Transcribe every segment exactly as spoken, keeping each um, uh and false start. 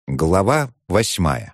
Глава восьмая.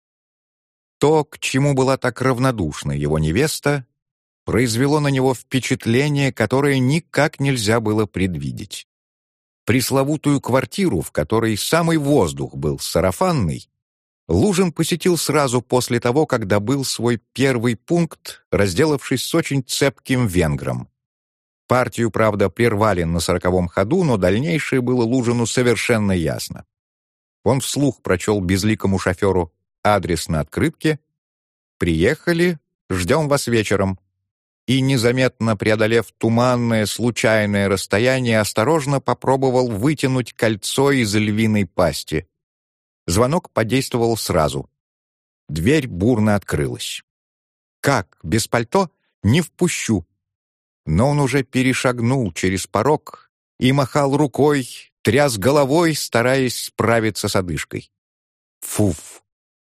То, к чему была так равнодушна его невеста, произвело на него впечатление, которое никак нельзя было предвидеть. Пресловутую квартиру, в которой самый воздух был сарафанный, Лужин посетил сразу после того, как добыл свой первый пункт, разделавшись с очень цепким венгром. Партию, правда, прервали на сороковом ходу, но дальнейшее было Лужину совершенно ясно. Он вслух прочел безликому шоферу адрес на открытке. «Приехали, ждем вас вечером». И, незаметно преодолев туманное, случайное расстояние, осторожно попробовал вытянуть кольцо из львиной пасти. Звонок подействовал сразу. Дверь бурно открылась. «Как? Без пальто? Не впущу». Но он уже перешагнул через порог и махал рукой, тряс головой, стараясь справиться с одышкой. «Фуф!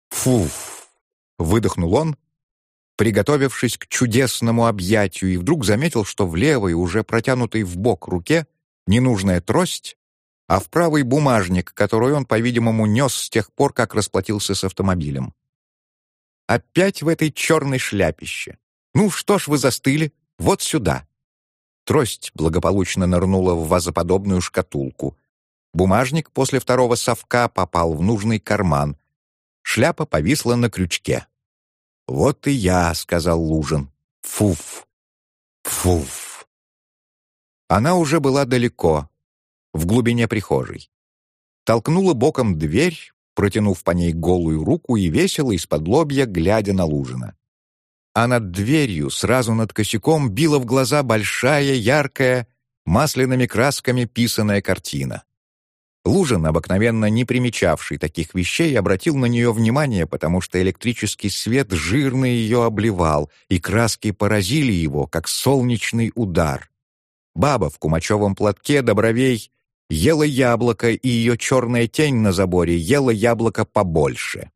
Фуф!» — выдохнул он, приготовившись к чудесному объятию, и вдруг заметил, что в левой, уже протянутой в бок руке, ненужная трость, а в правый бумажник, который он, по-видимому, нес с тех пор, как расплатился с автомобилем. «Опять в этой черной шляпище! Ну что ж вы застыли? Вот сюда!» Трость благополучно нырнула в вазоподобную шкатулку. Бумажник после второго совка попал в нужный карман. Шляпа повисла на крючке. «Вот и я», — сказал Лужин. «Фуф! Фуф!» Она уже была далеко, в глубине прихожей. Толкнула боком дверь, протянув по ней голую руку и весело из-под лобья, глядя на Лужина. А над дверью, сразу над косяком, била в глаза большая, яркая, масляными красками писаная картина. Лужин, обыкновенно не примечавший таких вещей, обратил на нее внимание, потому что электрический свет жирно ее обливал, и краски поразили его, как солнечный удар. Баба в кумачевом платке до бровей ела яблоко, и ее черная тень на заборе ела яблоко побольше.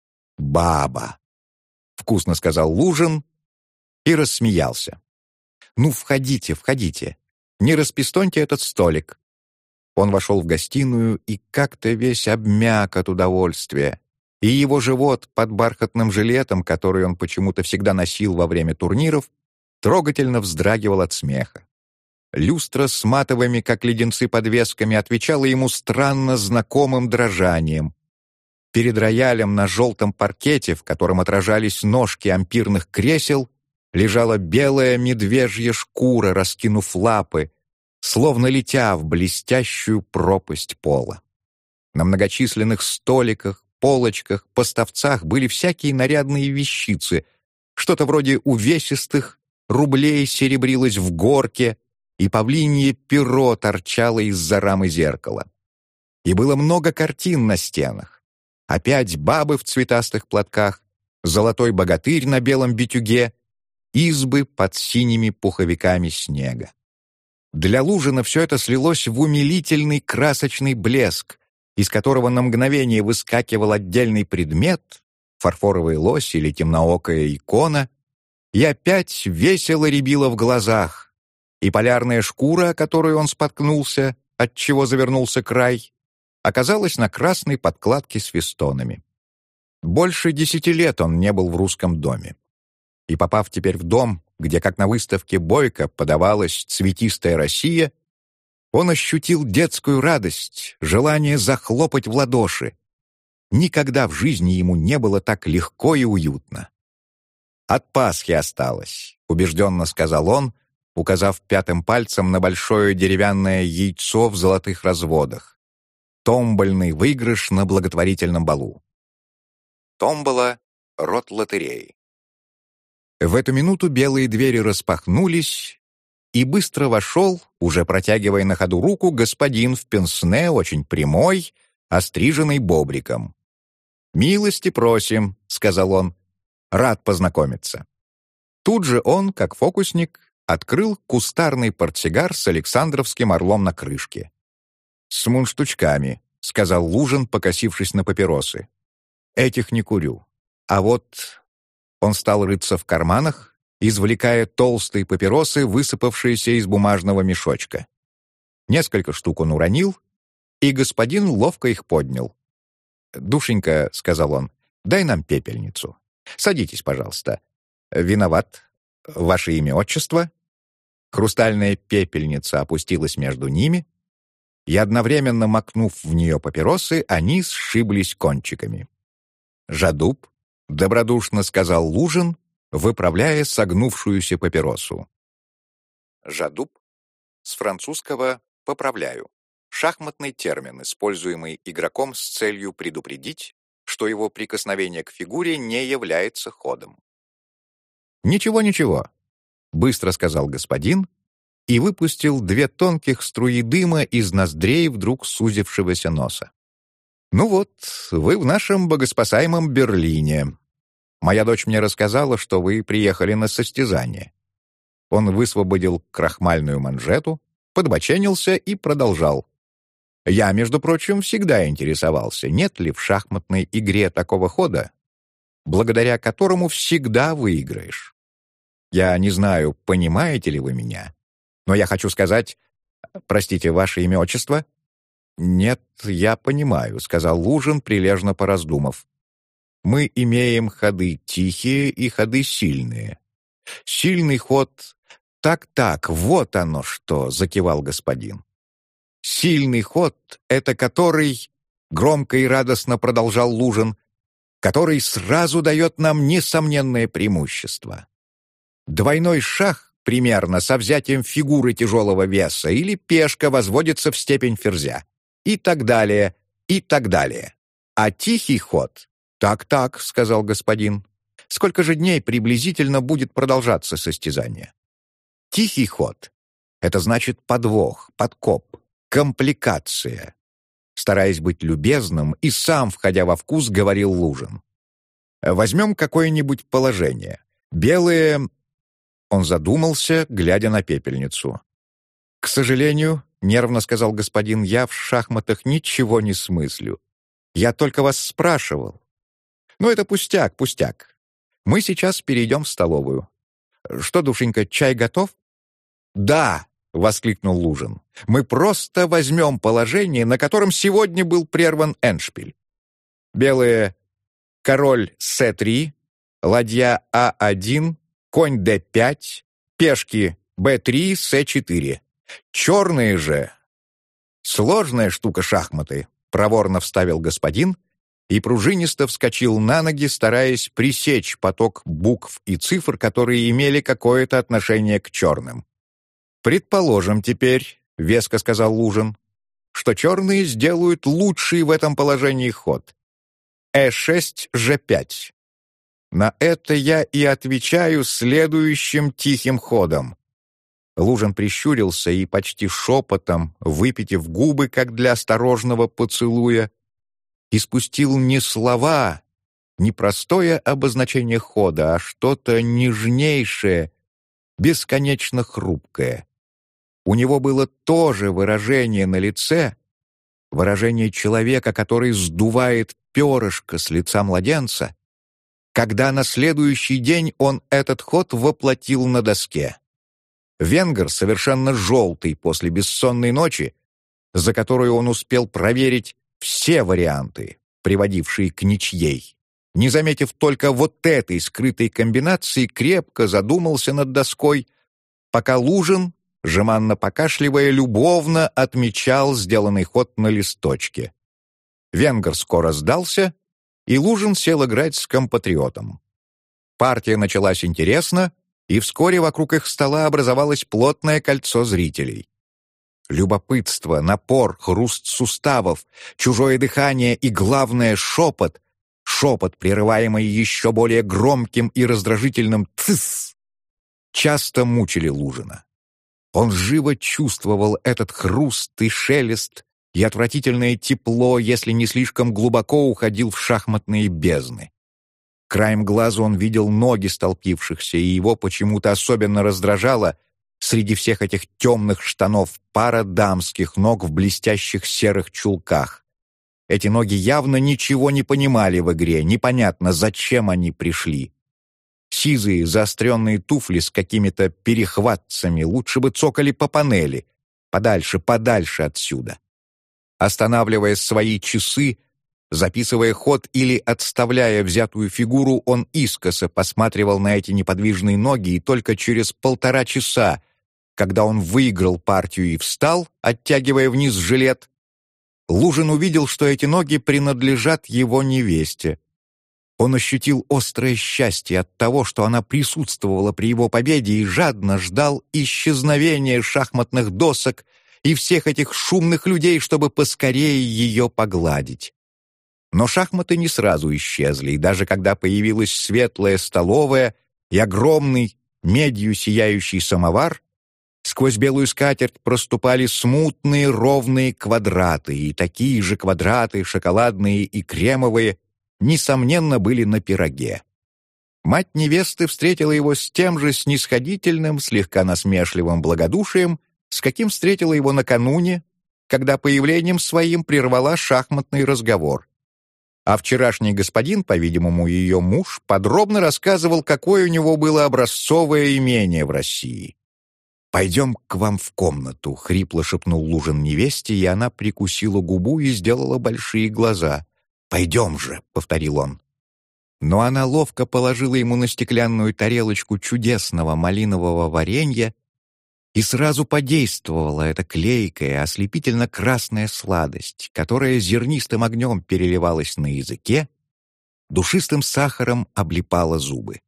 «Баба!» — вкусно сказал Лужин и рассмеялся. «Ну, входите, входите. Не распистоньте этот столик». Он вошел в гостиную и как-то весь обмяк от удовольствия, и его живот под бархатным жилетом, который он почему-то всегда носил во время турниров, трогательно вздрагивал от смеха. Люстра с матовыми, как леденцы, подвесками отвечала ему странно знакомым дрожанием. Перед роялем на желтом паркете, в котором отражались ножки ампирных кресел, лежала белая медвежья шкура, раскинув лапы, словно летя в блестящую пропасть пола. На многочисленных столиках, полочках, поставцах были всякие нарядные вещицы, что-то вроде увесистых рублей серебрилось в горке, и павлинье перо торчало из-за рамы зеркала. И было много картин на стенах. Опять бабы в цветастых платках, золотой богатырь на белом битюге, избы под синими пуховиками снега. Для Лужина все это слилось в умилительный красочный блеск, из которого на мгновение выскакивал отдельный предмет, фарфоровый лось или темноокая икона, и опять весело рябило в глазах, и полярная шкура, о которой он споткнулся, отчего завернулся край, оказалась на красной подкладке с фестонами. Больше десяти лет он не был в русском доме. И попав теперь в дом, где, как на выставке Бойко, подавалась цветистая Россия, он ощутил детскую радость, желание захлопать в ладоши. Никогда в жизни ему не было так легко и уютно. «От Пасхи осталось», — убежденно сказал он, указав пятым пальцем на большое деревянное яйцо в золотых разводах. Томбольный выигрыш на благотворительном балу. Томбола — род лотереи. В эту минуту белые двери распахнулись, и быстро вошел, уже протягивая на ходу руку, господин в пенсне, очень прямой, остриженный бобриком. «Милости просим», — сказал он, — «рад познакомиться». Тут же он, как фокусник, открыл кустарный портсигар с Александровским орлом на крышке. «С мундштучками», — сказал Лужин, покосившись на папиросы. «Этих не курю. А вот...» Он стал рыться в карманах, извлекая толстые папиросы, высыпавшиеся из бумажного мешочка. Несколько штук он уронил, и господин ловко их поднял. «Душенька», — сказал он, — «дай нам пепельницу. Садитесь, пожалуйста. Виноват. Ваше имя, отчество?» Хрустальная пепельница опустилась между ними, и, одновременно макнув в нее папиросы, они сшиблись кончиками. «Жадуб», — добродушно сказал Лужин, выправляя согнувшуюся папиросу. «Жадуб» с французского «поправляю». Шахматный термин, используемый игроком с целью предупредить, что его прикосновение к фигуре не является ходом. «Ничего, ничего», — быстро сказал господин и выпустил две тонких струи дыма из ноздрей вдруг сузившегося носа. «Ну вот, вы в нашем богоспасаемом Берлине. Моя дочь мне рассказала, что вы приехали на состязание». Он высвободил крахмальную манжету, подбоченился и продолжал. «Я, между прочим, всегда интересовался, нет ли в шахматной игре такого хода, благодаря которому всегда выиграешь. Я не знаю, понимаете ли вы меня, но я хочу сказать... Простите, ваше имя, отчество?» «Нет, я понимаю», — сказал Лужин, прилежно пораздумав. «Мы имеем ходы тихие и ходы сильные. Сильный ход... Так-так, вот оно что», — закивал господин. «Сильный ход — это который...» — громко и радостно продолжал Лужин, «который сразу дает нам несомненное преимущество. Двойной шах, примерно, со взятием фигуры тяжелого веса, или пешка возводится в степень ферзя. И так далее, и так далее. А тихий ход... «Так-так», — сказал господин. «Сколько же дней приблизительно будет продолжаться состязание?» «Тихий ход — это значит подвох, подкоп, компликация». Стараясь быть любезным и сам, входя во вкус, говорил Лужин. «Возьмем какое-нибудь положение. Белые...» Он задумался, глядя на пепельницу. «К сожалению, — нервно сказал господин, — я в шахматах ничего не смыслю. Я только вас спрашивал. Ну, это пустяк, пустяк. Мы сейчас перейдем в столовую. Что, душенька, чай готов?» «Да!» — воскликнул Лужин. «Мы просто возьмем положение, на котором сегодня был прерван эндшпиль. Белые — король С три, ладья А один, конь Д пять, пешки Б три, С четыре. Черные же...» «Сложная штука шахматы», — проворно вставил господин и пружинисто вскочил на ноги, стараясь пресечь поток букв и цифр, которые имели какое-то отношение к черным. «Предположим теперь, — веско сказал Лужин, — что черные сделают лучший в этом положении ход. Э шесть, Ж пять. На это я и отвечаю следующим тихим ходом». Лужин прищурился и почти шепотом, выпитив губы, как для осторожного поцелуя, испустил не слова, не простое обозначение хода, а что-то нежнейшее, бесконечно хрупкое. У него было то же выражение на лице, выражение человека, который сдувает перышко с лица младенца, когда на следующий день он этот ход воплотил на доске. Венгер, совершенно желтый после бессонной ночи, за которую он успел проверить все варианты, приводившие к ничьей, не заметив только вот этой скрытой комбинации, крепко задумался над доской, пока Лужин, жеманно покашливая, любовно отмечал сделанный ход на листочке. Венгер скоро сдался, и Лужин сел играть с компатриотом. Партия началась интересно, и вскоре вокруг их стола образовалось плотное кольцо зрителей. Любопытство, напор, хруст суставов, чужое дыхание и, главное, шепот, шепот, прерываемый еще более громким и раздражительным «тсс», часто мучили Лужина. Он живо чувствовал этот хруст и шелест, и отвратительное тепло, если не слишком глубоко уходил в шахматные бездны. Краем глаза он видел ноги столпившихся, и его почему-то особенно раздражало среди всех этих темных штанов пара дамских ног в блестящих серых чулках. Эти ноги явно ничего не понимали в игре, непонятно, зачем они пришли. Сизые заостренные туфли с какими-то перехватцами лучше бы цокали по панели, подальше, подальше отсюда. Останавливая свои часы, Записывая ход или отставляя взятую фигуру, он искоса посматривал на эти неподвижные ноги, и только через полтора часа, когда он выиграл партию и встал, оттягивая вниз жилет, Лужин увидел, что эти ноги принадлежат его невесте. Он ощутил острое счастье от того, что она присутствовала при его победе, и жадно ждал исчезновения шахматных досок и всех этих шумных людей, чтобы поскорее ее погладить. Но шахматы не сразу исчезли, и даже когда появилась светлая столовая и огромный медью сияющий самовар, сквозь белую скатерть проступали смутные ровные квадраты, и такие же квадраты, шоколадные и кремовые, несомненно, были на пироге. Мать невесты встретила его с тем же снисходительным, слегка насмешливым благодушием, с каким встретила его накануне, когда появлением своим прервала шахматный разговор. А вчерашний господин, по-видимому, ее муж, подробно рассказывал, какое у него было образцовое имение в России. «Пойдем к вам в комнату», — хрипло шепнул Лужин невесте, и она прикусила губу и сделала большие глаза. «Пойдем же», — повторил он. Но она ловко положила ему на стеклянную тарелочку чудесного малинового варенья, и сразу подействовала эта клейкая, ослепительно-красная сладость, которая зернистым огнем переливалась на языке, душистым сахаром облипала зубы.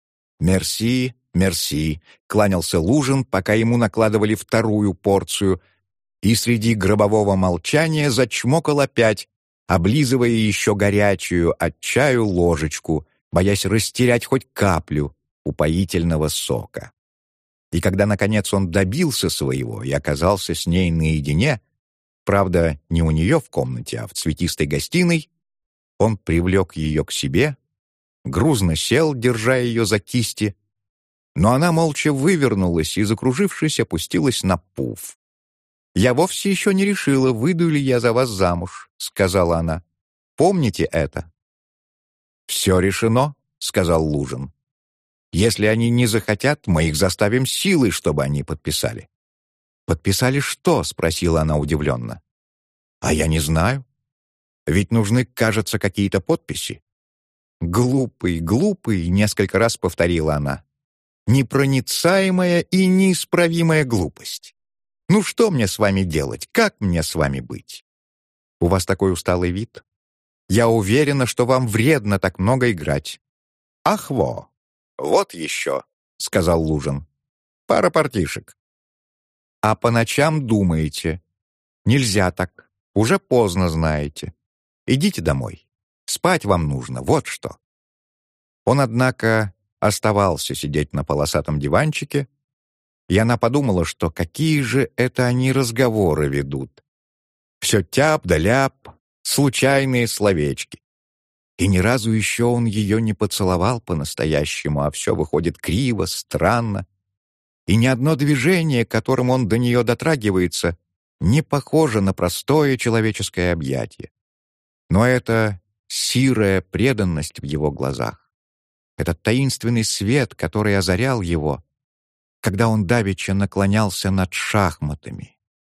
«Мерси, мерси», — кланялся Лужин, пока ему накладывали вторую порцию, и среди гробового молчания зачмокал опять, облизывая еще горячую от чаю ложечку, боясь растерять хоть каплю упоительного сока. И когда, наконец, он добился своего и оказался с ней наедине, правда, не у нее в комнате, а в цветистой гостиной, он привлек ее к себе, грузно сел, держа ее за кисти, но она молча вывернулась и, закружившись, опустилась на пуф. «Я вовсе еще не решила, выйду ли я за вас замуж», — сказала она. «Помните это». «Все решено», — сказал Лужин. «Если они не захотят, мы их заставим силой, чтобы они подписали». «Подписали что?» — спросила она удивленно. «А я не знаю. Ведь нужны, кажется, какие-то подписи». «Глупый, глупый», — несколько раз повторила она. «Непроницаемая и неисправимая глупость. Ну что мне с вами делать? Как мне с вами быть? У вас такой усталый вид. Я уверена, что вам вредно так много играть». «Ах, во! Вот еще», — сказал Лужин. «Пара партишек». «А по ночам думаете. Нельзя так. Уже поздно, знаете. Идите домой. Спать вам нужно, вот что». Он, однако, оставался сидеть на полосатом диванчике, и она подумала, что какие же это они разговоры ведут. Все тяп да ляп, случайные словечки. И ни разу еще он ее не поцеловал по-настоящему, а все выходит криво, странно. И ни одно движение, которым он до нее дотрагивается, не похоже на простое человеческое объятие. Но это сирая преданность в его глазах, этот таинственный свет, который озарял его, когда он давеча наклонялся над шахматами.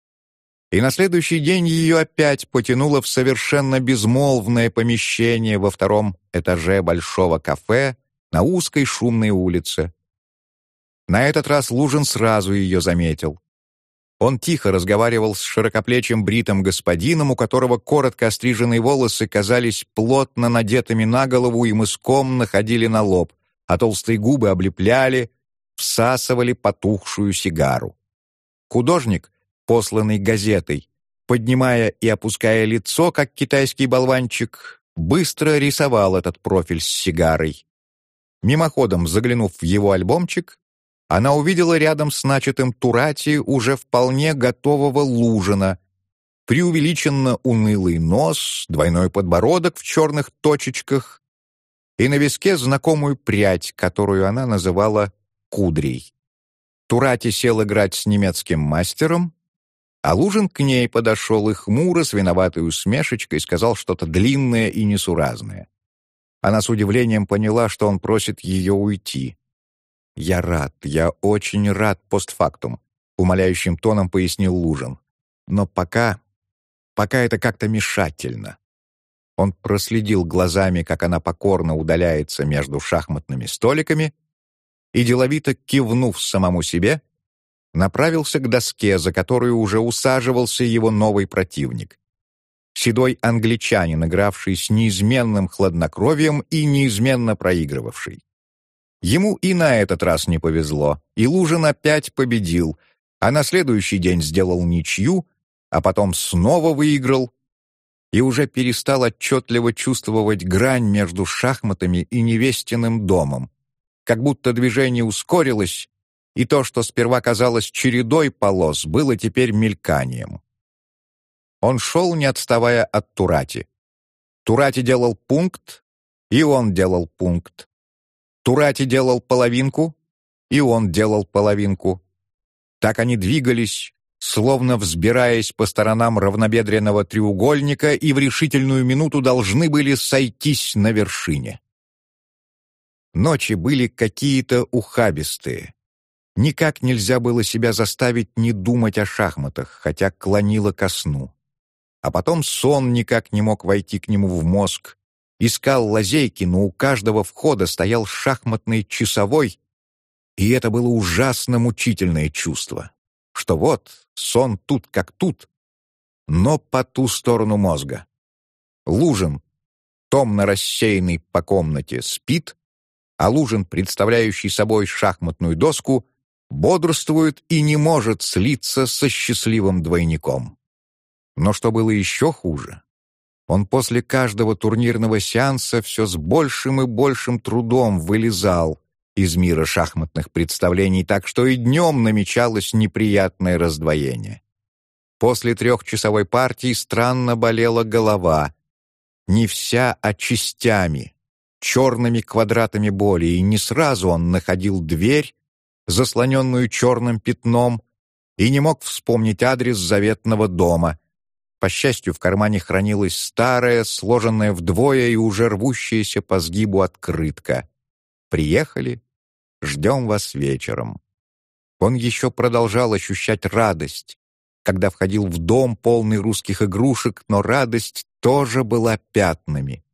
И на следующий день ее опять потянуло в совершенно безмолвное помещение во втором этаже большого кафе на узкой шумной улице. На этот раз Лужин сразу ее заметил. Он тихо разговаривал с широкоплечим бритым господином, у которого коротко остриженные волосы казались плотно надетыми на голову и мыском находили на лоб, а толстые губы облепляли, всасывали потухшую сигару. Художник, посланный газетой, поднимая и опуская лицо, как китайский болванчик, быстро рисовал этот профиль с сигарой. Мимоходом заглянув в его альбомчик, она увидела рядом с начатым Турати уже вполне готового Лужина, преувеличенно унылый нос, двойной подбородок в черных точечках и на виске знакомую прядь, которую она называла кудрей. Турати сел играть с немецким мастером, а Лужин к ней подошел и хмуро, с виноватой усмешечкой, сказал что-то длинное и несуразное. Она с удивлением поняла, что он просит ее уйти. «Я рад, я очень рад постфактум», — умоляющим тоном пояснил Лужин. «Но пока... пока это как-то мешательно». Он проследил глазами, как она покорно удаляется между шахматными столиками, и, деловито кивнув самому себе, направился к доске, за которую уже усаживался его новый противник. Седой англичанин, игравший с неизменным хладнокровием и неизменно проигрывавший. Ему и на этот раз не повезло, и Лужин опять победил, а на следующий день сделал ничью, а потом снова выиграл, и уже перестал отчетливо чувствовать грань между шахматами и невестиным домом, как будто движение ускорилось, и то, что сперва казалось чередой полос, было теперь мельканием. Он шел, не отставая от Турати. Турати делал пункт, и он делал пункт. Турати делал половинку, и он делал половинку. Так они двигались, словно взбираясь по сторонам равнобедренного треугольника, и в решительную минуту должны были сойтись на вершине. Ночи были какие-то ухабистые. Никак нельзя было себя заставить не думать о шахматах, хотя клонило ко сну. А потом сон никак не мог войти к нему в мозг. Искал лазейки, но у каждого входа стоял шахматный часовой, и это было ужасно мучительное чувство, что вот сон тут как тут, но по ту сторону мозга. Лужин, томно рассеянный по комнате, спит, а Лужин, представляющий собой шахматную доску, бодрствует и не может слиться со счастливым двойником. Но что было еще хуже, он после каждого турнирного сеанса все с большим и большим трудом вылезал из мира шахматных представлений, так что и днем намечалось неприятное раздвоение. После трехчасовой партии странно болела голова, не вся, а частями, черными квадратами боли, и не сразу он находил дверь, заслоненную черным пятном, и не мог вспомнить адрес заветного дома. По счастью, в кармане хранилась старая, сложенная вдвое и уже рвущаяся по сгибу открытка. «Приехали, ждем вас вечером». Он еще продолжал ощущать радость, когда входил в дом, полный русских игрушек, но радость тоже была пятнами.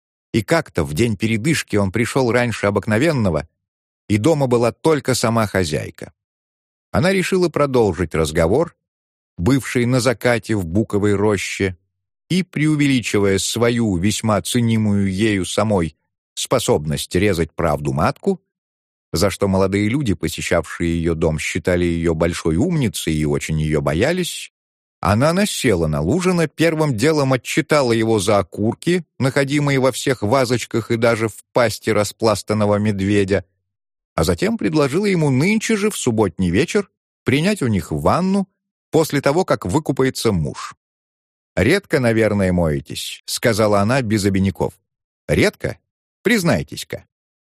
И как-то в день передышки он пришел раньше обыкновенного, и дома была только сама хозяйка. Она решила продолжить разговор, бывший на закате в буковой роще, и, преувеличивая свою, весьма ценимую ею самой, способность резать правду матку, за что молодые люди, посещавшие ее дом, считали ее большой умницей и очень ее боялись, она насела на Лужина, первым делом отчитала его за окурки, находимые во всех вазочках и даже в пасти распластанного медведя, а затем предложила ему нынче же, в субботний вечер, принять у них ванну после того, как выкупается муж. «Редко, наверное, моетесь», — сказала она без обиняков. «Редко? Признайтесь-ка».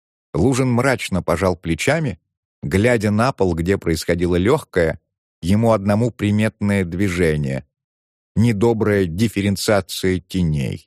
Лужин мрачно пожал плечами, глядя на пол, где происходило легкое, ему одному приметное движение, недобрая дифференциация теней.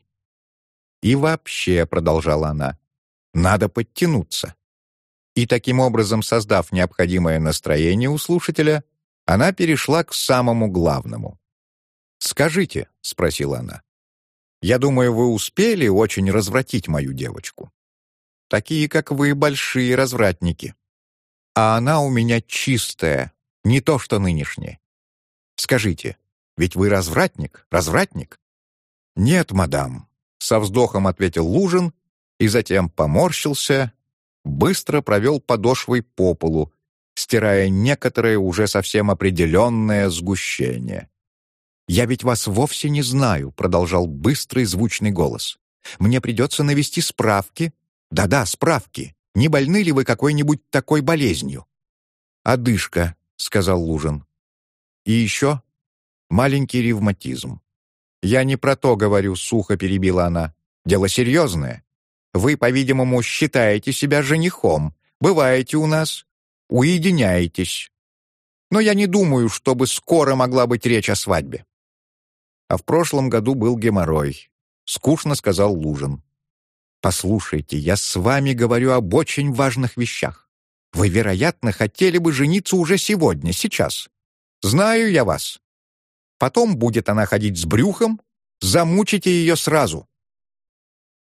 «И вообще», — продолжала она, — «надо подтянуться». И таким образом, создав необходимое настроение у слушателя, она перешла к самому главному. «Скажите», — спросила она, — «я думаю, вы успели очень развратить мою девочку. Такие, как вы, большие развратники. А она у меня чистая, не то что нынешняя. Скажите, ведь вы развратник, развратник?» «Нет, мадам», — со вздохом ответил Лужин, и затем поморщился, быстро провел подошвой по полу, стирая некоторое уже совсем определенное сгущение. «Я ведь вас вовсе не знаю», — продолжал быстрый звучный голос. «Мне придется навести справки. Да-да, справки. Не больны ли вы какой-нибудь такой болезнью?» «Одышка», — сказал Лужин. «И еще маленький ревматизм». «Я не про то говорю», — сухо перебила она. «Дело серьезное. Вы, по-видимому, считаете себя женихом, бываете у нас, уединяетесь. Но я не думаю, чтобы скоро могла быть речь о свадьбе». «А в прошлом году был геморрой», — скучно сказал Лужин. «Послушайте, я с вами говорю об очень важных вещах. Вы, вероятно, хотели бы жениться уже сегодня, сейчас. Знаю я вас. Потом будет она ходить с брюхом, замучите ее сразу.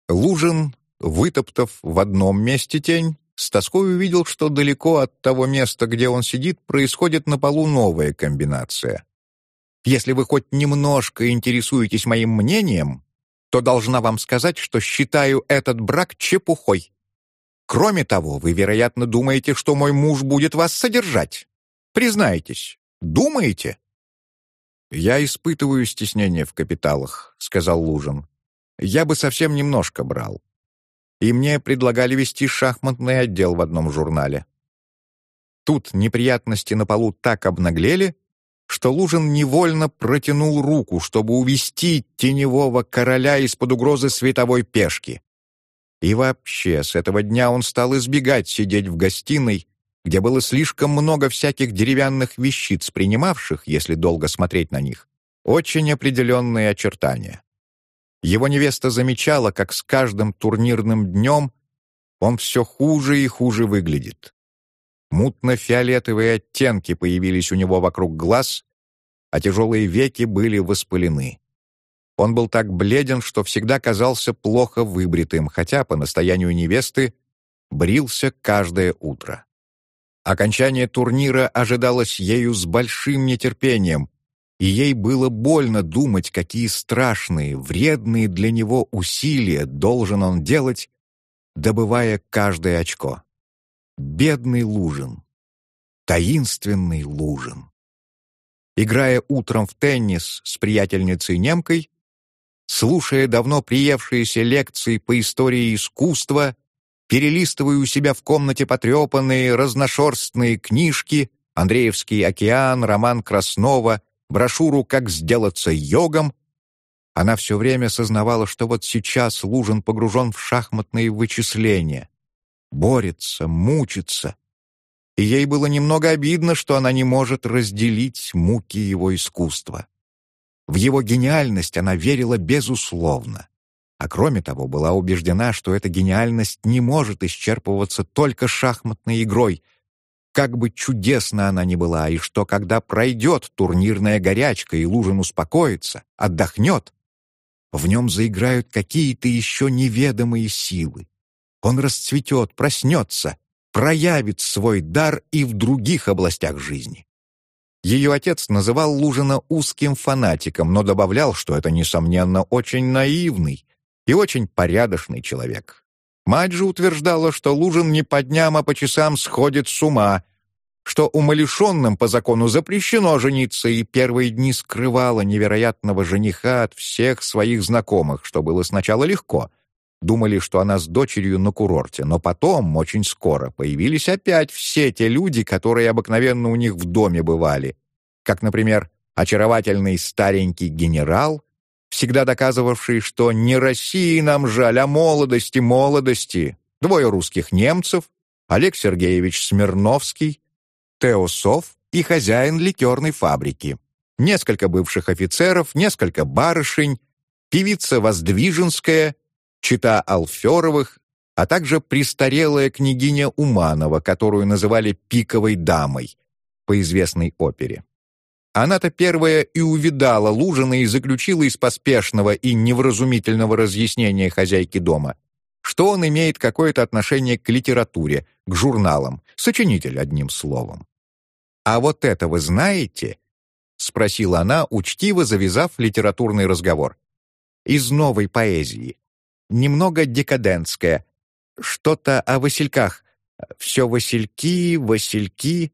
Лужин, вытоптав в одном месте тень, с тоской увидел, что далеко от того места, где он сидит, происходит на полу новая комбинация. «Если вы хоть немножко интересуетесь моим мнением, то должна вам сказать, что считаю этот брак чепухой. Кроме того, вы, вероятно, думаете, что мой муж будет вас содержать. Признайтесь, думаете?» «Я испытываю стеснение в капиталах», — сказал Лужин. «Я бы совсем немножко брал. И мне предлагали вести шахматный отдел в одном журнале». Тут неприятности на полу так обнаглели, что Лужин невольно протянул руку, чтобы увести теневого короля из-под угрозы световой пешки. И вообще, с этого дня он стал избегать сидеть в гостиной, где было слишком много всяких деревянных вещиц, принимавших, если долго смотреть на них, очень определенные очертания. Его невеста замечала, как с каждым турнирным днем он все хуже и хуже выглядит. Мутно-фиолетовые оттенки появились у него вокруг глаз, а тяжелые веки были воспалены. Он был так бледен, что всегда казался плохо выбритым, хотя, по настоянию невесты, брился каждое утро. Окончание турнира ожидалось ею с большим нетерпением, и ей было больно думать, какие страшные, вредные для него усилия должен он делать, добывая каждое очко. Бедный Лужин. Таинственный Лужин. Играя утром в теннис с приятельницей-немкой, слушая давно приевшиеся лекции по истории искусства, перелистывая у себя в комнате потрепанные разношерстные книжки, «Андреевский океан», роман Краснова, брошюру «Как сделаться йогом», она все время сознавала, что вот сейчас Лужин погружен в шахматные вычисления, борется, мучится. И ей было немного обидно, что она не может разделить муки его искусства. В его гениальность она верила безусловно. А кроме того, была убеждена, что эта гениальность не может исчерпываться только шахматной игрой, как бы чудесна она ни была, и что, когда пройдет турнирная горячка и Лужин успокоится, отдохнет, в нем заиграют какие-то еще неведомые силы. Он расцветет, проснется, проявит свой дар и в других областях жизни. Ее отец называл Лужина узким фанатиком, но добавлял, что это, несомненно, очень наивный и очень порядочный человек. Мать же утверждала, что Лужин не по дням, а по часам сходит с ума, что умалишенным по закону запрещено жениться, и первые дни скрывала невероятного жениха от всех своих знакомых, что было сначала легко. Думали, что она с дочерью на курорте, но потом, очень скоро, появились опять все те люди, которые обыкновенно у них в доме бывали, как, например, очаровательный старенький генерал, всегда доказывавший, что не России нам жаль, а молодости, молодости, двое русских немцев, Олег Сергеевич Смирновский, Теософ и хозяин ликерной фабрики, несколько бывших офицеров, несколько барышень, певица Воздвиженская, чета Алферовых, а также престарелая княгиня Уманова, которую называли «пиковой дамой» по известной опере. Она-то первая и увидала Лужина и заключила из поспешного и невразумительного разъяснения хозяйки дома, что он имеет какое-то отношение к литературе, к журналам, сочинитель, одним словом. «А вот это вы знаете?» — спросила она, учтиво завязав литературный разговор. «Из новой поэзии. Немного декадентская. Что-то о васильках. Все васильки, васильки».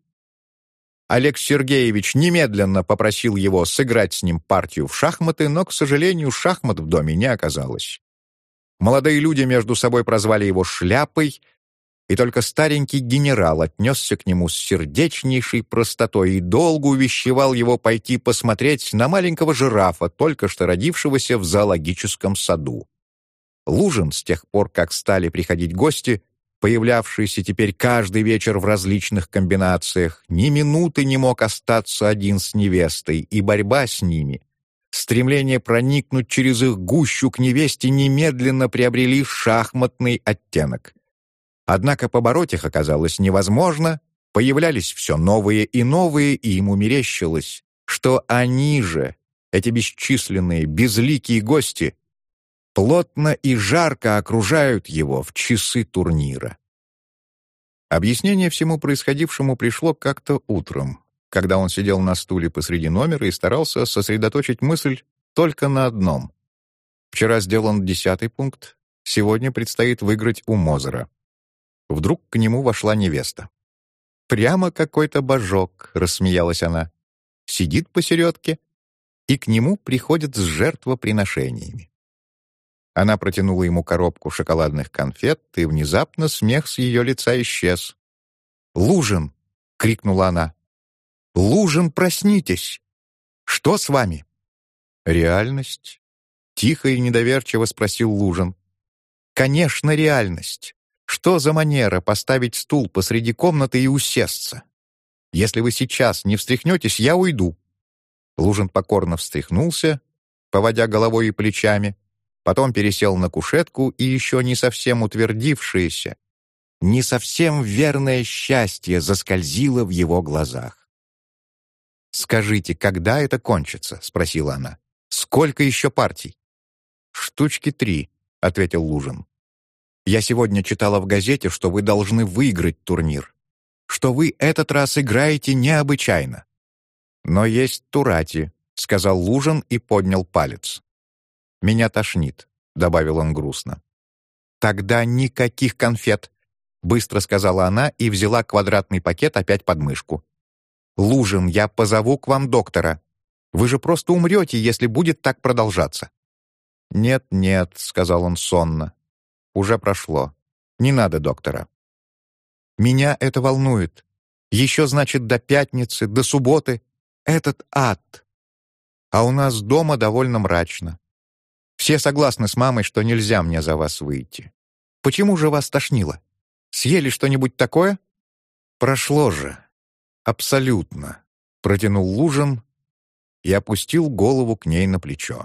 Олег Сергеевич немедленно попросил его сыграть с ним партию в шахматы, но, к сожалению, шахмат в доме не оказалось. Молодые люди между собой прозвали его «шляпой», и только старенький генерал отнесся к нему с сердечнейшей простотой и долго увещевал его пойти посмотреть на маленького жирафа, только что родившегося в зоологическом саду. Лужин, с тех пор, как стали приходить гости, появлявшийся теперь каждый вечер в различных комбинациях, ни минуты не мог остаться один с невестой, и борьба с ними, стремление проникнуть через их гущу к невесте немедленно приобрели шахматный оттенок. Однако побороть их оказалось невозможно, появлялись все новые и новые, и ему мерещилось, что они же, эти бесчисленные, безликие гости, плотно и жарко окружают его в часы турнира. Объяснение всему происходившему пришло как-то утром, когда он сидел на стуле посреди номера и старался сосредоточить мысль только на одном. Вчера сделан десятый пункт, сегодня предстоит выиграть у Мозера. Вдруг к нему вошла невеста. «Прямо какой-то божок», — рассмеялась она. «Сидит посередке, и к нему приходят с жертвоприношениями». Она протянула ему коробку шоколадных конфет, и внезапно смех с ее лица исчез. «Лужин!» — крикнула она. «Лужин, проснитесь! Что с вами?» «Реальность?» — тихо и недоверчиво спросил Лужин. «Конечно, реальность. Что за манера поставить стул посреди комнаты и усесться? Если вы сейчас не встряхнетесь, я уйду». Лужин покорно встряхнулся, поводя головой и плечами, потом пересел на кушетку и еще не совсем утвердившееся, не совсем верное счастье заскользило в его глазах. «Скажите, когда это кончится?» — спросила она. «Сколько еще партий?» «Штучки три», — ответил Лужин. «Я сегодня читала в газете, что вы должны выиграть турнир, что вы этот раз играете необычайно». «Но есть Турати», — сказал Лужин и поднял палец. «Меня тошнит», — добавил он грустно. «Тогда никаких конфет», — быстро сказала она и взяла квадратный пакет опять под мышку. «Лужин, я позову к вам доктора. Вы же просто умрете, если будет так продолжаться». «Нет, нет», — сказал он сонно. «Уже прошло. Не надо доктора». «Меня это волнует. Еще, значит, до пятницы, до субботы. Этот ад. А у нас дома довольно мрачно. Все согласны с мамой, что нельзя мне за вас выйти. Почему же вас тошнило? Съели что-нибудь такое?» «Прошло же. Абсолютно», — протянул Лужин и опустил голову к ней на плечо.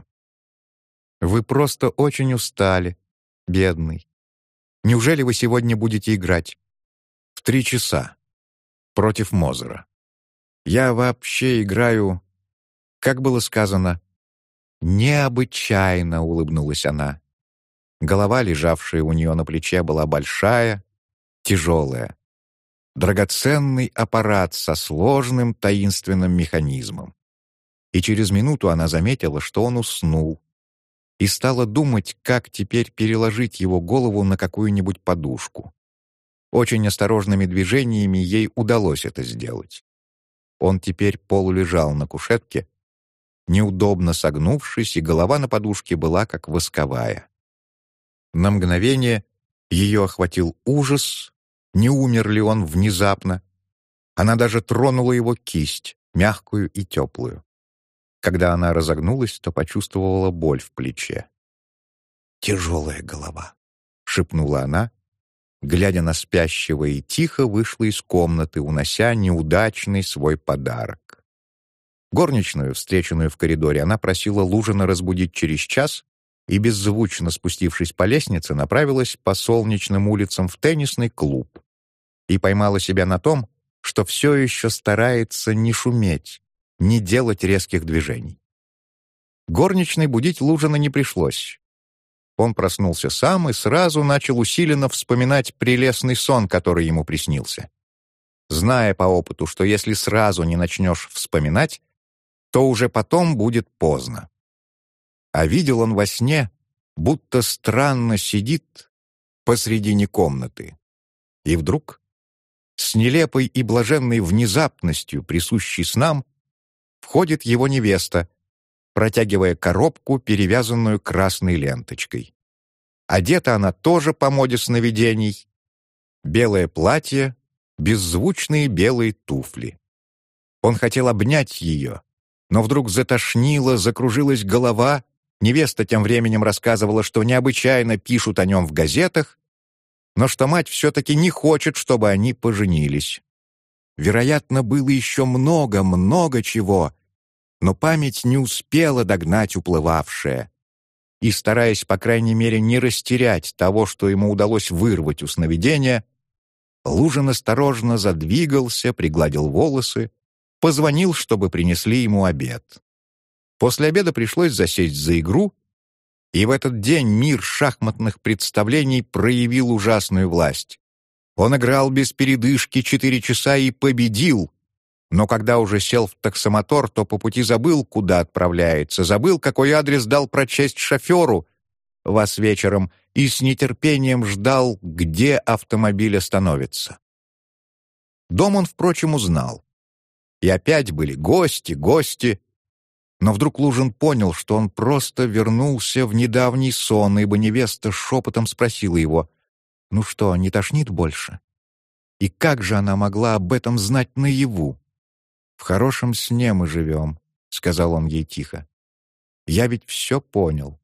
«Вы просто очень устали, бедный. Неужели вы сегодня будете играть?» «В три часа. Против Мозера. Я вообще играю, как было сказано, необычайно», — улыбнулась она. Голова, лежавшая у нее на плече, была большая, тяжелая. Драгоценный аппарат со сложным таинственным механизмом. И через минуту она заметила, что он уснул, и стала думать, как теперь переложить его голову на какую-нибудь подушку. Очень осторожными движениями ей удалось это сделать. Он теперь полулежал на кушетке, неудобно согнувшись, и голова на подушке была как восковая. На мгновение ее охватил ужас, не умер ли он внезапно. Она даже тронула его кисть, мягкую и теплую. Когда она разогнулась, то почувствовала боль в плече. «Тяжелая голова», — шепнула она, глядя на спящего, и тихо вышла из комнаты, унося неудачный свой подарок. Горничную, встреченную в коридоре, она просила Лужина разбудить через час и, беззвучно спустившись по лестнице, направилась по солнечным улицам в теннисный клуб и поймала себя на том, что все еще старается не шуметь, не делать резких движений. Горничной будить Лужина не пришлось. Он проснулся сам и сразу начал усиленно вспоминать прелестный сон, который ему приснился. Зная по опыту, что если сразу не начнешь вспоминать, то уже потом будет поздно. А видел он во сне, будто странно сидит посредине комнаты. И вдруг, с нелепой и блаженной внезапностью, присущей снам, входит его невеста, протягивая коробку, перевязанную красной ленточкой. Одета она тоже по моде сновидений. Белое платье, беззвучные белые туфли. Он хотел обнять ее, но вдруг затошнило, закружилась голова. Невеста тем временем рассказывала, что необычайно пишут о нем в газетах, но что мать все-таки не хочет, чтобы они поженились. Вероятно, было еще много-много чего, но память не успела догнать уплывавшее. И, стараясь, по крайней мере, не растерять того, что ему удалось вырвать у сновидения, Лужин осторожно задвигался, пригладил волосы, позвонил, чтобы принесли ему обед. После обеда пришлось засесть за игру, И в этот день мир шахматных представлений проявил ужасную власть. Он играл без передышки четыре часа и победил, но когда уже сел в таксомотор, то по пути забыл, куда отправляется, забыл, какой адрес дал прочесть шоферу вас вечером, и с нетерпением ждал, где автомобиль остановится. Дом он, впрочем, узнал. И опять были гости, гости. Но вдруг Лужин понял, что он просто вернулся в недавний сон, ибо невеста шепотом спросила его: «Ну что, не тошнит больше?» И как же она могла об этом знать наяву? «В хорошем сне мы живем», — сказал он ей тихо. «Я ведь все понял».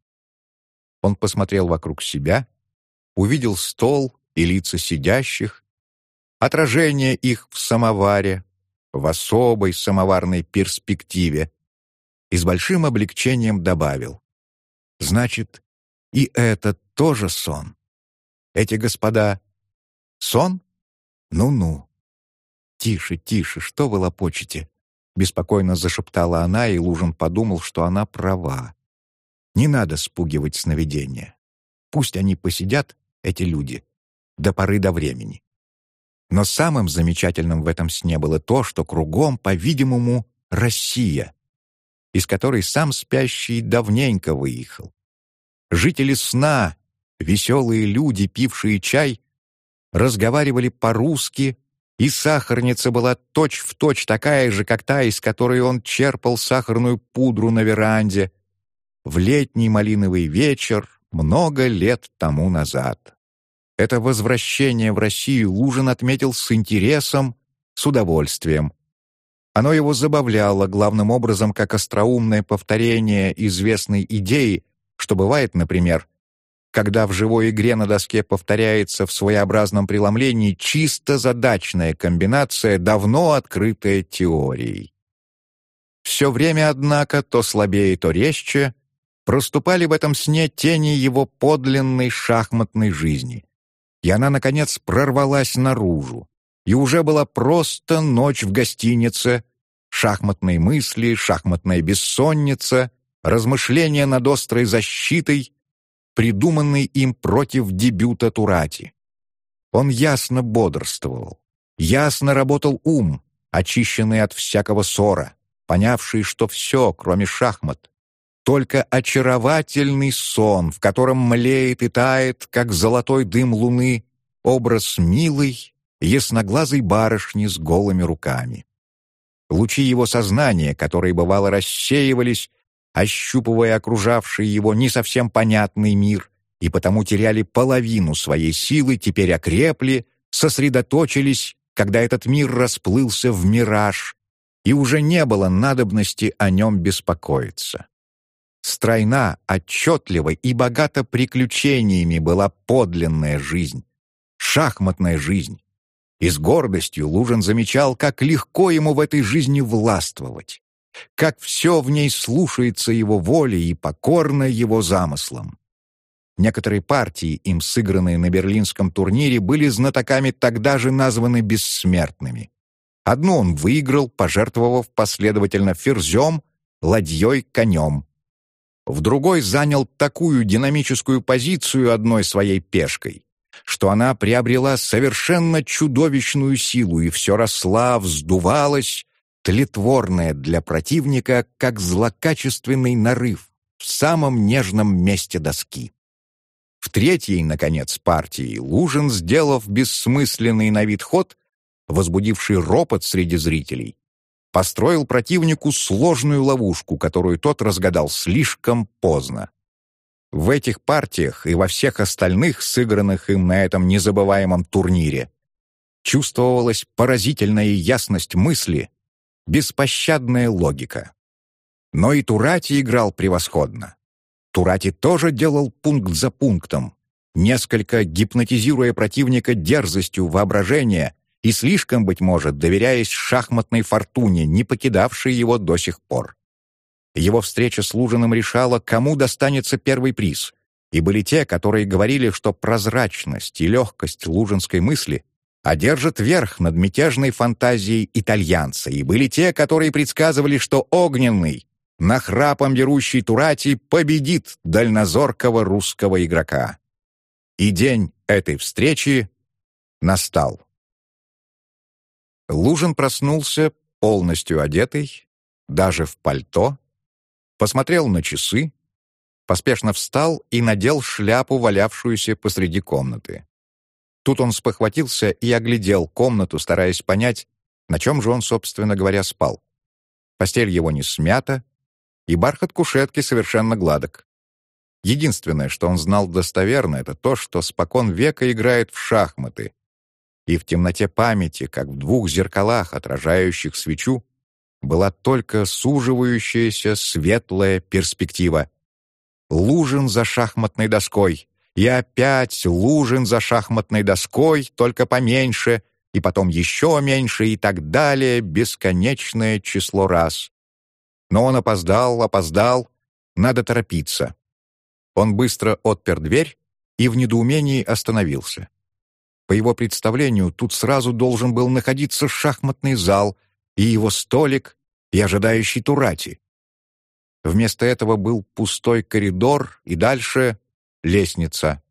Он посмотрел вокруг себя, увидел стол и лица сидящих, отражение их в самоваре, в особой самоварной перспективе, и с большим облегчением добавил: «Значит, и это тоже сон. Эти господа — сон? Ну-ну». «Тише, тише, что вы лопочете?» — беспокойно зашептала она, и Лужин подумал, что она права. Не надо спугивать сновидения. Пусть они посидят, эти люди, до поры до времени. Но самым замечательным в этом сне было то, что кругом, по-видимому, Россия, из которой сам спящий давненько выехал. Жители сна, веселые люди, пившие чай, разговаривали по-русски, и сахарница была точь-в-точь такая же, как та, из которой он черпал сахарную пудру на веранде в летний малиновый вечер много лет тому назад. Это возвращение в Россию Лужин отметил с интересом, с удовольствием. Оно его забавляло главным образом как остроумное повторение известной идеи, что бывает, например, когда в живой игре на доске повторяется в своеобразном преломлении чисто задачная комбинация, давно открытая теорией. Все время, однако, то слабее, то резче проступали в этом сне тени его подлинной шахматной жизни. И она, наконец, прорвалась наружу. И уже была просто ночь в гостинице, шахматные мысли, шахматная бессонница, размышления над острой защитой, придуманный им против дебюта Турати. Он ясно бодрствовал, ясно работал ум, очищенный от всякого ссора, понявший, что все, кроме шахмат, только очаровательный сон, в котором млеет и тает, как золотой дым луны, образ милой, ясноглазой барышни с голыми руками. Лучи его сознания, которые, бывало, рассеивались, ощупывая окружавший его не совсем понятный мир, и потому теряли половину своей силы, теперь окрепли, сосредоточились, когда этот мир расплылся в мираж, и уже не было надобности о нем беспокоиться. Стройна, отчетлива и богата приключениями была подлинная жизнь, шахматная жизнь. И с гордостью Лужин замечал, как легко ему в этой жизни властвовать, как все в ней слушается его волей и покорно его замыслам. Некоторые партии, им сыгранные на берлинском турнире, были знатоками тогда же названы бессмертными. Одну он выиграл, пожертвовав последовательно ферзем, ладьей, конем. В другой занял такую динамическую позицию одной своей пешкой, что она приобрела совершенно чудовищную силу и все росла, вздувалась, тлетворная для противника, как злокачественный нарыв в самом нежном месте доски. В третьей, наконец, партии Лужин, сделав бессмысленный на вид ход, возбудивший ропот среди зрителей, построил противнику сложную ловушку, которую тот разгадал слишком поздно. В этих партиях и во всех остальных, сыгранных им на этом незабываемом турнире, чувствовалась поразительная ясность мысли, беспощадная логика. Но и Турати играл превосходно. Турати тоже делал пункт за пунктом, несколько гипнотизируя противника дерзостью воображения и слишком, быть может, доверяясь шахматной фортуне, не покидавшей его до сих пор. Его встреча с Лужиным решала, кому достанется первый приз, и были те, которые говорили, что прозрачность и легкость лужинской мысли одержат верх над мятежной фантазией итальянца, и были те, которые предсказывали, что огненный, нахрапом дерущий Турати победит дальнозоркого русского игрока. И день этой встречи настал. Лужин проснулся полностью одетый, даже в пальто, посмотрел на часы, поспешно встал и надел шляпу, валявшуюся посреди комнаты. Тут он спохватился и оглядел комнату, стараясь понять, на чем же он, собственно говоря, спал. Постель его не смята, и бархат кушетки совершенно гладок. Единственное, что он знал достоверно, это то, что спокон века играет в шахматы. И в темноте памяти, как в двух зеркалах, отражающих свечу, была только суживающаяся светлая перспектива. Лужин за шахматной доской, и опять Лужин за шахматной доской, только поменьше, и потом еще меньше, и так далее, бесконечное число раз. Но он опоздал, опоздал, надо торопиться. Он быстро отпер дверь и в недоумении остановился. По его представлению, тут сразу должен был находиться шахматный зал и его столик, и ожидающий Турати. Вместо этого был пустой коридор и дальше лестница.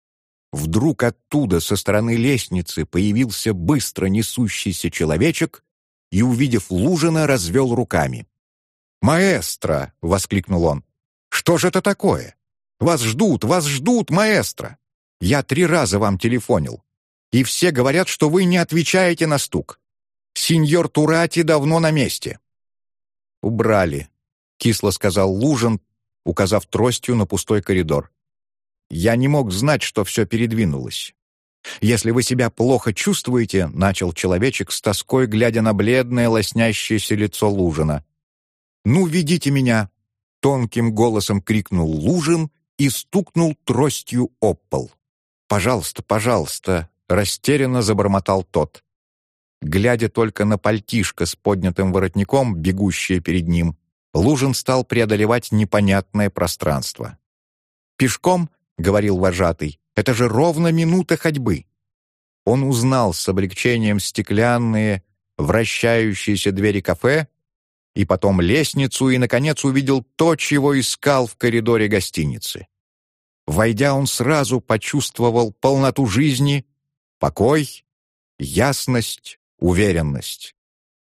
Вдруг оттуда, со стороны лестницы, появился быстро несущийся человечек и, увидев Лужина, развел руками. «Маэстро!» — воскликнул он. «Что же это такое? Вас ждут, вас ждут, маэстро! Я три раза вам телефонил, и все говорят, что вы не отвечаете на стук. Сеньор Турати давно на месте». «Убрали», — кисло сказал Лужин, указав тростью на пустой коридор. «Я не мог знать, что все передвинулось». «Если вы себя плохо чувствуете», — начал человечек с тоской, глядя на бледное, лоснящееся лицо Лужина. «Ну, ведите меня!» — тонким голосом крикнул Лужин и стукнул тростью об пол. «Пожалуйста, пожалуйста!» — растерянно забормотал тот. Глядя только на пальтишко с поднятым воротником, бегущее перед ним, Лужин стал преодолевать непонятное пространство. «Пешком, — говорил вожатый, — это же ровно минута ходьбы». Он узнал с облегчением стеклянные, вращающиеся двери кафе, и потом лестницу, и, наконец, увидел то, чего искал в коридоре гостиницы. Войдя, он сразу почувствовал полноту жизни, покой, ясность, уверенность.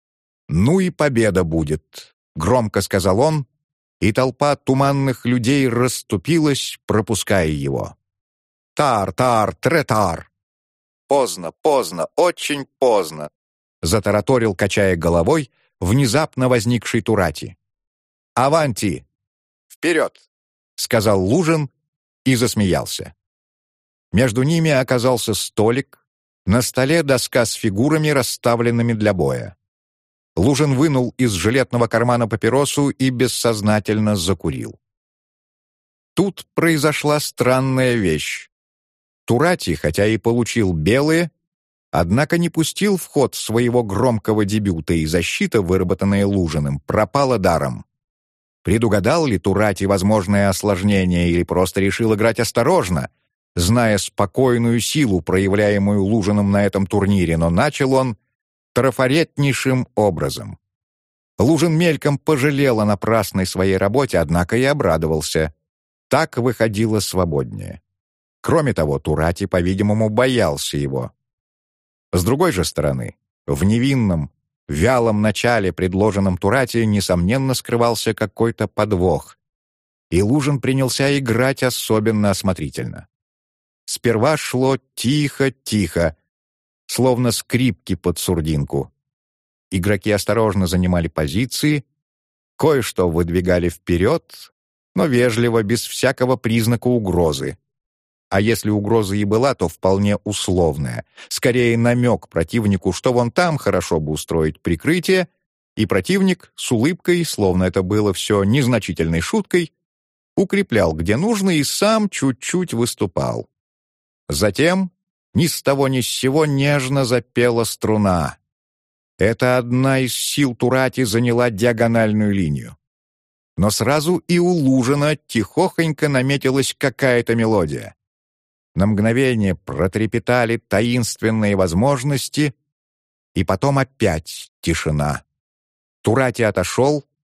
«Ну и победа будет», — громко сказал он, и толпа туманных людей расступилась, пропуская его. «Тар, тар, третар!» «Поздно, поздно, очень поздно», — затараторил, качая головой, внезапно возникший Турати. «Аванти! Вперед!» — сказал Лужин и засмеялся. Между ними оказался столик, на столе доска с фигурами, расставленными для боя. Лужин вынул из жилетного кармана папиросу и бессознательно закурил. Тут произошла странная вещь. Турати, хотя и получил белые, однако не пустил в ход своего громкого дебюта, и защита, выработанная Лужиным, пропала даром. Предугадал ли Турати возможное осложнение или просто решил играть осторожно, зная спокойную силу, проявляемую Лужиным на этом турнире, но начал он трафаретнейшим образом. Лужин мельком пожалел о напрасной своей работе, однако и обрадовался. Так выходило свободнее. Кроме того, Турати, по-видимому, боялся его. С другой же стороны, в невинном, вялом начале, предложенном Турати, несомненно скрывался какой-то подвох, и Лужин принялся играть особенно осмотрительно. Сперва шло тихо-тихо, словно скрипки под сурдинку. Игроки осторожно занимали позиции, кое-что выдвигали вперед, но вежливо, без всякого признака угрозы. А если угроза и была, то вполне условная, скорее намек противнику, что вон там хорошо бы устроить прикрытие, и противник с улыбкой, словно это было все незначительной шуткой, укреплял где нужно и сам чуть-чуть выступал. Затем ни с того ни с сего нежно запела струна. Это одна из сил Турати заняла диагональную линию. Но сразу и у Лужина тихохонько наметилась какая-то мелодия. На мгновение протрепетали таинственные возможности, и потом опять тишина. Турати отошел,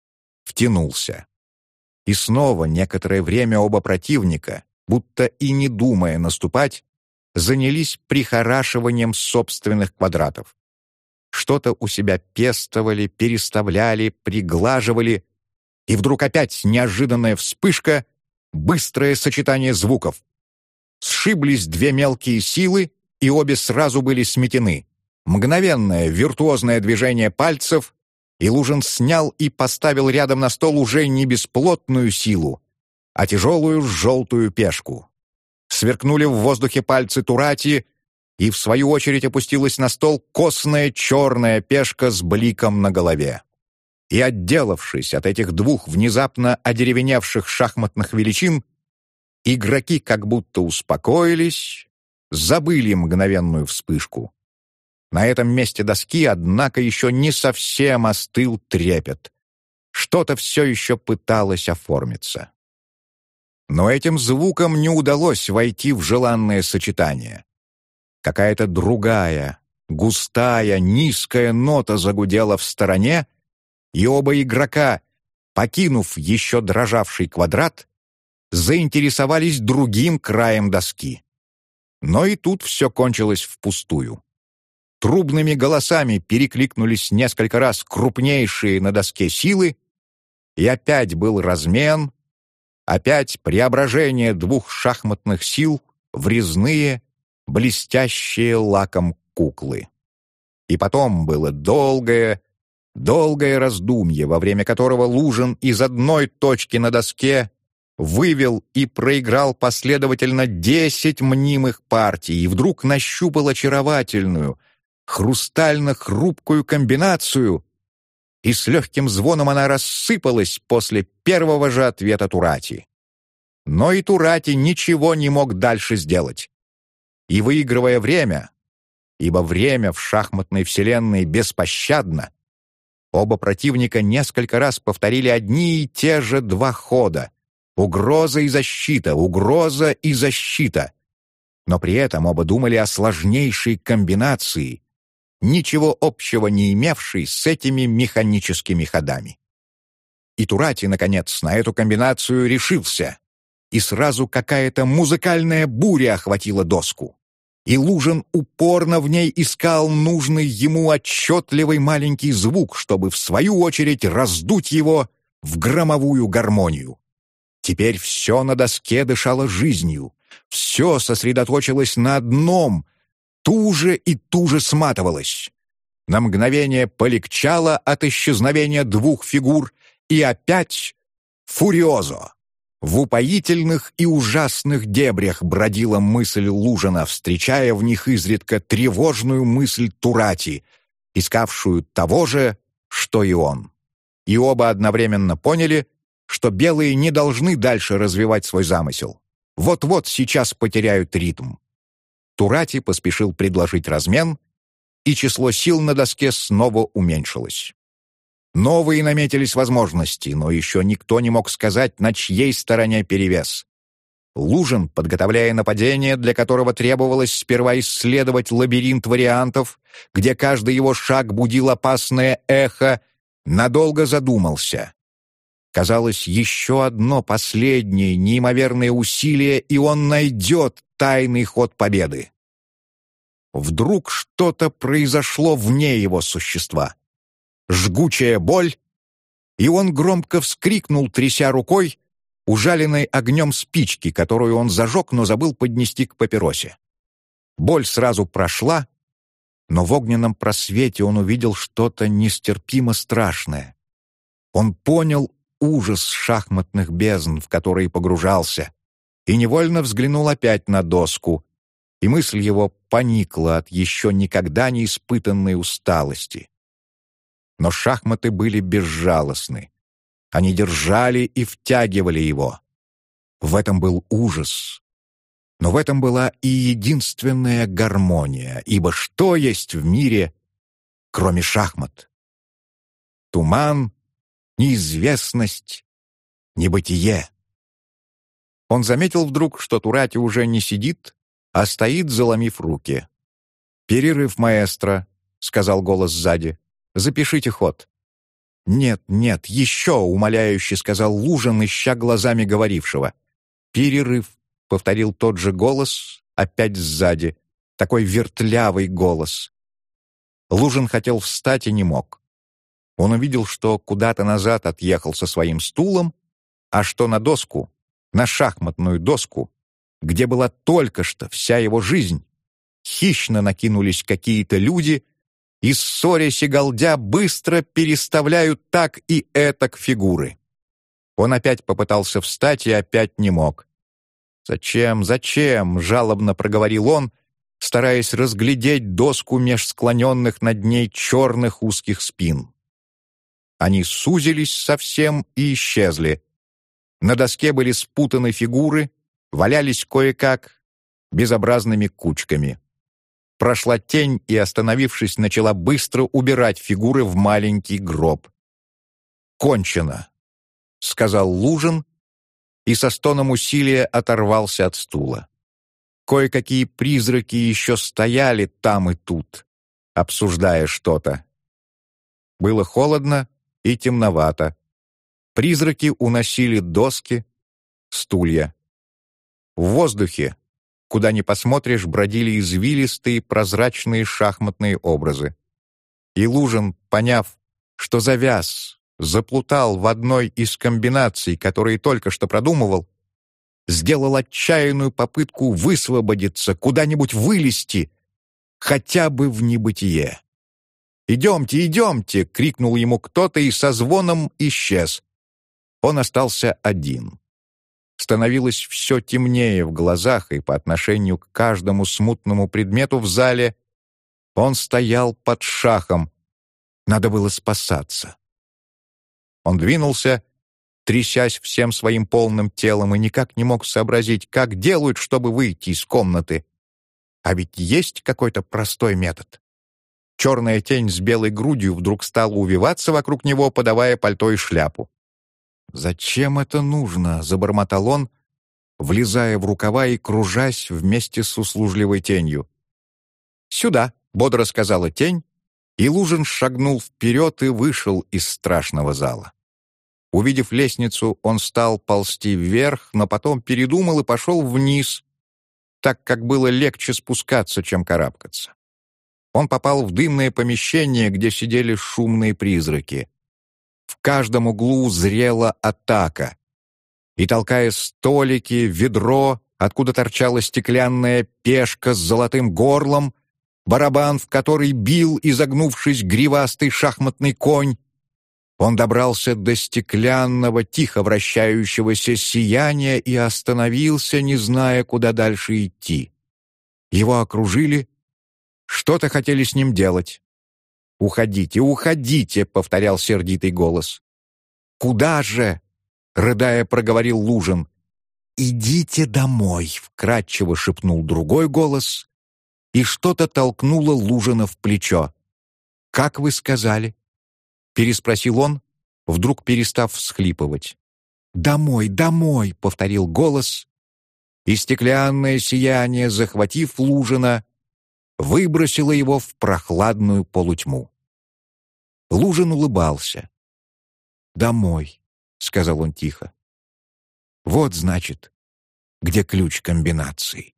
втянулся. И снова некоторое время оба противника, будто и не думая наступать, занялись прихорашиванием собственных квадратов. Что-то у себя пестовали, переставляли, приглаживали, и вдруг опять неожиданная вспышка, быстрое сочетание звуков. Сшиблись две мелкие силы, и обе сразу были сметены. Мгновенное виртуозное движение пальцев, и Лужин снял и поставил рядом на стол уже не бесплотную силу, а тяжелую желтую пешку. Сверкнули в воздухе пальцы Турати, и в свою очередь опустилась на стол костная черная пешка с бликом на голове. И, отделавшись от этих двух внезапно одеревеневших шахматных величин, игроки как будто успокоились, забыли мгновенную вспышку. На этом месте доски, однако, еще не совсем остыл трепет. Что-то все еще пыталось оформиться. Но этим звукам не удалось войти в желанное сочетание. Какая-то другая, густая, низкая нота загудела в стороне, и оба игрока, покинув еще дрожавший квадрат, заинтересовались другим краем доски. Но и тут все кончилось впустую. Трубными голосами перекликнулись несколько раз крупнейшие на доске силы, и опять был размен, опять преображение двух шахматных сил в резные, блестящие лаком куклы. И потом было долгое, долгое раздумье, во время которого Лужин из одной точки на доске вывел и проиграл последовательно десять мнимых партий, и вдруг нащупал очаровательную, хрустально-хрупкую комбинацию, и с легким звоном она рассыпалась после первого же ответа Турати. Но и Турати ничего не мог дальше сделать. И выигрывая время, ибо время в шахматной вселенной беспощадно, оба противника несколько раз повторили одни и те же два хода — угроза и защита, угроза и защита. Но при этом оба думали о сложнейшей комбинации, ничего общего не имевшей с этими механическими ходами. И Турати, наконец, на эту комбинацию решился, и сразу какая-то музыкальная буря охватила доску. И Лужин упорно в ней искал нужный ему отчетливый маленький звук, чтобы в свою очередь раздуть его в громовую гармонию. Теперь все на доске дышало жизнью, все сосредоточилось на одном, туже и туже сматывалось. На мгновение полегчало от исчезновения двух фигур, и опять фуриозо. В упоительных и ужасных дебрях бродила мысль Лужина, встречая в них изредка тревожную мысль Турати, искавшую того же, что и он. И оба одновременно поняли, что белые не должны дальше развивать свой замысел. Вот-вот сейчас потеряют ритм. Турати поспешил предложить размен, и число сил на доске снова уменьшилось. Новые наметились возможности, но еще никто не мог сказать, на чьей стороне перевес. Лужин, подготовляя нападение, для которого требовалось сперва исследовать лабиринт вариантов, где каждый его шаг будил опасное эхо, надолго задумался. Казалось, еще одно последнее неимоверное усилие, и он найдет тайный ход победы. Вдруг что-то произошло вне его существа. Жгучая боль, и он громко вскрикнул, тряся рукой, ужаленной огнем спички, которую он зажег, но забыл поднести к папиросе. Боль сразу прошла, но в огненном просвете он увидел что-то нестерпимо страшное. Он понял ужас шахматных бездн, в которые погружался, и невольно взглянул опять на доску, и мысль его поникла от еще никогда не испытанной усталости. Но шахматы были безжалостны. Они держали и втягивали его. В этом был ужас. Но в этом была и единственная гармония, ибо что есть в мире, кроме шахмат? Туман, неизвестность, небытие. Он заметил вдруг, что Турати уже не сидит, а стоит, заломив руки. «Перерыв, маэстро», — сказал голос сзади. «Запишите ход». «Нет, нет, еще!» — умоляюще сказал Лужин, ища глазами говорившего. «Перерыв», — повторил тот же голос, опять сзади, такой вертлявый голос. Лужин хотел встать и не мог. Он увидел, что куда-то назад отъехал со своим стулом, а что на доску, на шахматную доску, где была только что вся его жизнь, хищно накинулись какие-то люди и, ссорясь и галдя, быстро переставляют так и этак фигуры. Он опять попытался встать и опять не мог. «Зачем, зачем?» — жалобно проговорил он, стараясь разглядеть доску меж склоненных над ней черных узких спин. Они сузились совсем и исчезли. На доске были спутаны фигуры, валялись кое-как безобразными кучками. Прошла тень и, остановившись, начала быстро убирать фигуры в маленький гроб. «Кончено», — сказал Лужин, и со стоном усилия оторвался от стула. Кое-какие призраки еще стояли там и тут, обсуждая что-то. Было холодно и темновато. Призраки уносили доски, стулья. В воздухе, куда ни посмотришь, бродили извилистые прозрачные шахматные образы. И Лужин, поняв, что завяз, заплутал в одной из комбинаций, которые только что продумывал, сделал отчаянную попытку высвободиться, куда-нибудь вылезти, хотя бы в небытие. «Идемте, идемте!» — крикнул ему кто-то и со звоном исчез. Он остался один. Становилось все темнее в глазах, и по отношению к каждому смутному предмету в зале он стоял под шахом. Надо было спасаться. Он двинулся, трясясь всем своим полным телом, и никак не мог сообразить, как делают, чтобы выйти из комнаты. А ведь есть какой-то простой метод. Черная тень с белой грудью вдруг стала увиваться вокруг него, подавая пальто и шляпу. «Зачем это нужно?» — забормотал он, влезая в рукава и кружась вместе с услужливой тенью. «Сюда!» — бодро сказала тень, и Лужин шагнул вперед и вышел из страшного зала. Увидев лестницу, он стал ползти вверх, но потом передумал и пошел вниз, так как было легче спускаться, чем карабкаться. Он попал в дымное помещение, где сидели шумные призраки. В каждом углу зрела атака. И, толкая столики, ведро, откуда торчала стеклянная пешка с золотым горлом, барабан, в который бил, изогнувшись, гривастый шахматный конь, он добрался до стеклянного, тихо вращающегося сияния и остановился, не зная, куда дальше идти. Его окружили, что-то хотели с ним делать. «Уходите, уходите!» — повторял сердитый голос. «Куда же?» — рыдая, проговорил Лужин. «Идите домой!» — вкратчиво шепнул другой голос, и что-то толкнуло Лужина в плечо. «Как вы сказали?» — переспросил он, вдруг перестав всхлипывать. «Домой, домой!» — повторил голос, и стеклянное сияние, захватив Лужина, выбросило его в прохладную полутьму. Лужин улыбался. «Домой», — сказал он тихо. «Вот, значит, где ключ комбинации».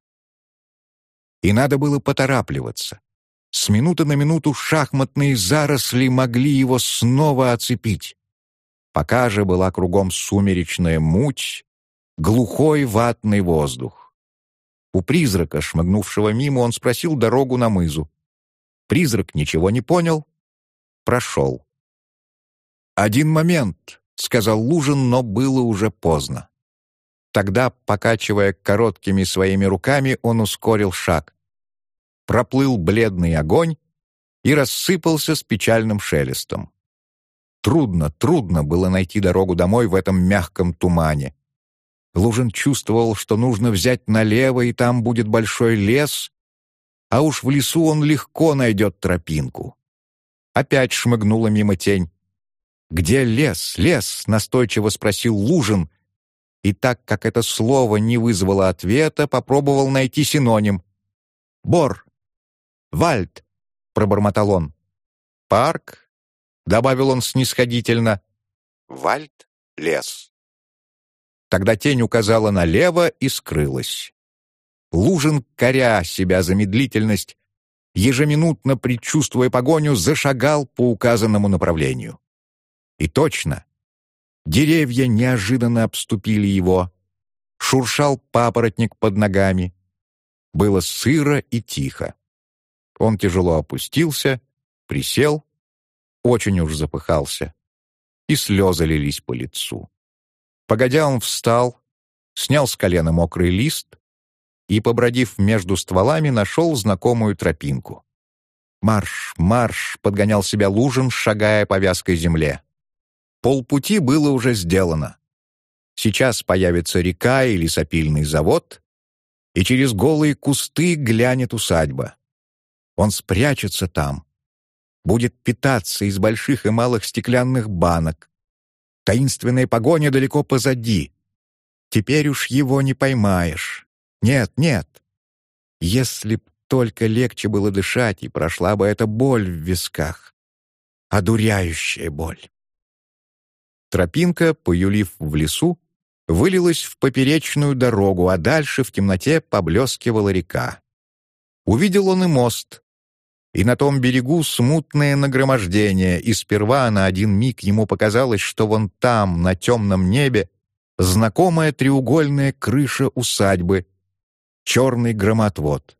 И надо было поторапливаться. С минуты на минуту шахматные заросли могли его снова оцепить. Пока же была кругом сумеречная муть, глухой ватный воздух. У призрака, шмыгнувшего мимо, он спросил дорогу на мызу. Призрак ничего не понял, прошел. «Один момент», — сказал Лужин, но было уже поздно. Тогда, покачивая короткими своими руками, он ускорил шаг. Проплыл бледный огонь и рассыпался с печальным шелестом. Трудно, трудно было найти дорогу домой в этом мягком тумане. Лужин чувствовал, что нужно взять налево, и там будет большой лес, а уж в лесу он легко найдет тропинку. Опять шмыгнула мимо тень. «Где лес, лес?» — настойчиво спросил Лужин, и так как это слово не вызвало ответа, попробовал найти синоним. «Бор! Вальд!» — пробормотал он. «Парк? — добавил он снисходительно. «Вальд — лес». Тогда тень указала налево и скрылась. Лужин, коря себя за медлительность, ежеминутно предчувствуя погоню, зашагал по указанному направлению. И точно, деревья неожиданно обступили его, шуршал папоротник под ногами. Было сыро и тихо. Он тяжело опустился, присел, очень уж запыхался, и слезы лились по лицу. Погодя, он встал, снял с колена мокрый лист и, побродив между стволами, нашел знакомую тропинку. «Марш, марш!» — подгонял себя Лужин, шагая по вязкой земле. Полпути было уже сделано. Сейчас появится река или лесопильный завод, и через голые кусты глянет усадьба. Он спрячется там, будет питаться из больших и малых стеклянных банок. Таинственная погоня далеко позади. Теперь уж его не поймаешь. Нет, нет. Если б только легче было дышать, и прошла бы эта боль в висках. Одуряющая боль. Тропинка, поюлив в лесу, вылилась в поперечную дорогу, а дальше в темноте поблескивала река. Увидел он и мост, и на том берегу смутное нагромождение, и сперва на один миг ему показалось, что вон там, на темном небе, знакомая треугольная крыша усадьбы, черный громотвод.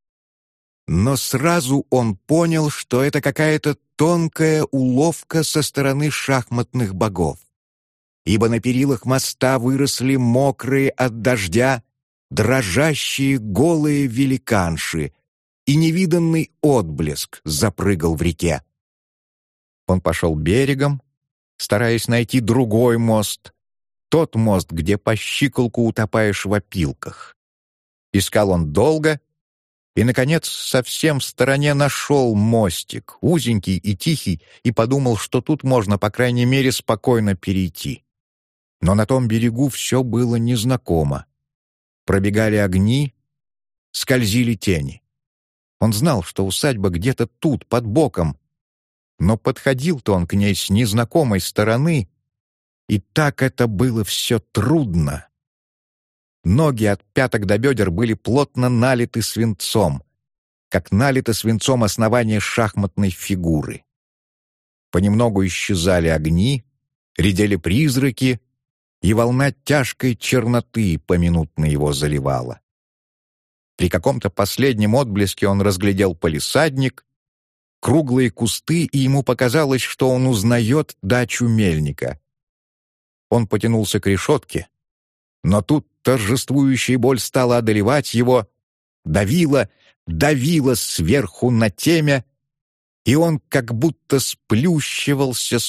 Но сразу он понял, что это какая-то тонкая уловка со стороны шахматных богов, ибо на перилах моста выросли мокрые от дождя, дрожащие голые великанши, и невиданный отблеск запрыгал в реке. Он пошел берегом, стараясь найти другой мост, тот мост, где по щиколку утопаешь в опилках. Искал он долго и, наконец, совсем в стороне нашел мостик, узенький и тихий, и подумал, что тут можно, по крайней мере, спокойно перейти. Но на том берегу все было незнакомо. Пробегали огни, скользили тени. Он знал, что усадьба где-то тут, под боком, но подходил-то он к ней с незнакомой стороны, и так это было все трудно. Ноги от пяток до бедер были плотно налиты свинцом, как налито свинцом основание шахматной фигуры. Понемногу исчезали огни, редели призраки, и волна тяжкой черноты поминутно его заливала. При каком-то последнем отблеске он разглядел палисадник, круглые кусты, и ему показалось, что он узнает дачу мельника. Он потянулся к решетке, но тут торжествующая боль стала одолевать его, давила, давила сверху на темя, и он как будто сплющивался,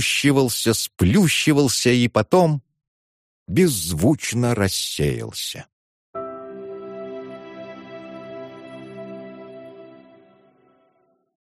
сплющивался, сплющивался, и потом беззвучно рассеялся.